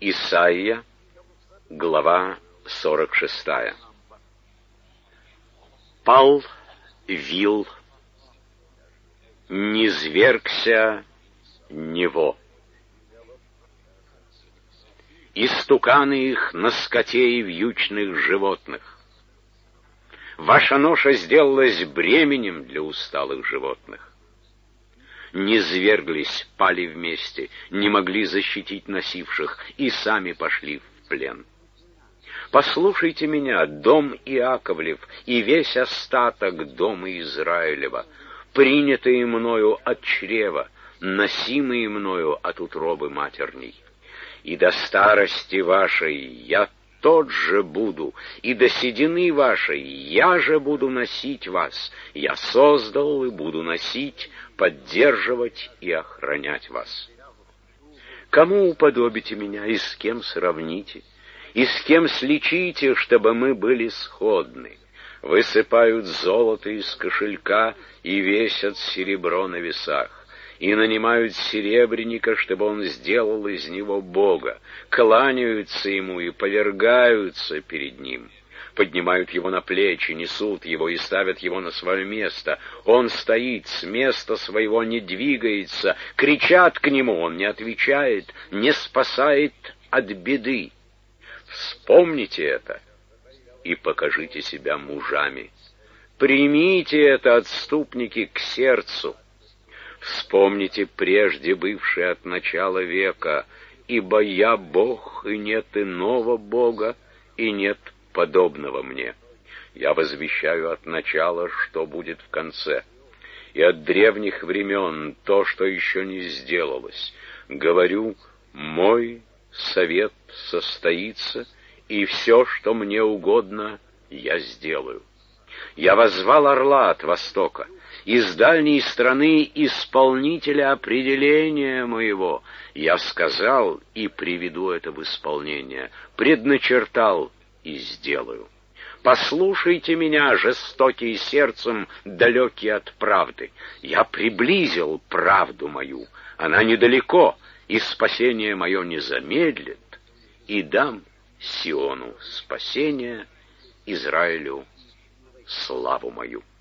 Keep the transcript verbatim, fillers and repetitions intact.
Исайя, глава сорок шестая. Пал вил, низвергся Нево. Истуканы их на скоте и вьючных животных. Ваша ноша сделалась бременем для усталых животных. Низверглись, пали вместе, не могли защитить носивших, и сами пошли в плен. Послушайте меня, дом Иаковлев, и весь остаток дома Израилева, принятые мною от чрева, носимые мною от утробы матерней. И до старости вашей я тот же буду, и до седины вашей я же буду носить вас. Я создал и буду носить, поддерживать и охранять вас. Кому уподобите меня и с кем сравните? И с кем сличите, чтобы мы были сходны? Высыпают золото из кошелька и весят серебро на весах. И нанимают серебряника, чтобы он сделал из него Бога, кланяются ему и повергаются перед ним, поднимают его на плечи, несут его и ставят его на свое место. Он стоит, с места своего не двигается, кричат к нему, он не отвечает, не спасает от беды. Вспомните это и покажите себя мужами. Примите это, отступники, к сердцу. Вспомните прежде бывшее от начала века, ибо я Бог, и нет иного Бога, и нет подобного мне. Я возвещаю от начала, что будет в конце, и от древних времен то, что еще не сделалось. Говорю, мой совет состоится, и все, что мне угодно, я сделаю. Я воззвал орла от востока, из дальней страны исполнителя определения моего. Я сказал и приведу это в исполнение, предначертал и сделаю. Послушайте меня, жестокие сердцем, далекие от правды. Я приблизил правду мою, она недалеко, и спасение мое не замедлит, и дам Сиону спасение, Израилю славу мою.